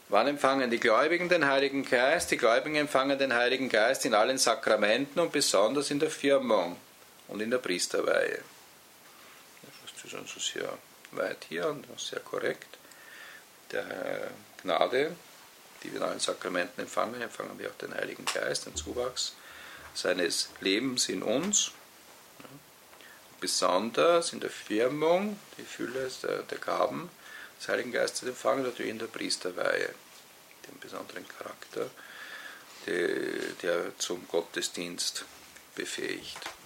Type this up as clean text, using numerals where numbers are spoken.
Wann empfangen die Gläubigen den Heiligen Geist? Die Gläubigen empfangen den Heiligen Geist in allen Sakramenten und besonders in der Firmung und in der Priesterweihe. Das ist also sehr weit hier und sehr korrekt. Der Gnade, die wir in allen Sakramenten empfangen, empfangen wir auch den Heiligen Geist, den Zuwachs seines Lebens in uns. Besonders in der Firmung, die Fülle der Gaben des Heiligen Geistes empfangen, natürlich in der Priesterweihe, den besonderen Charakter, der zum Gottesdienst befähigt.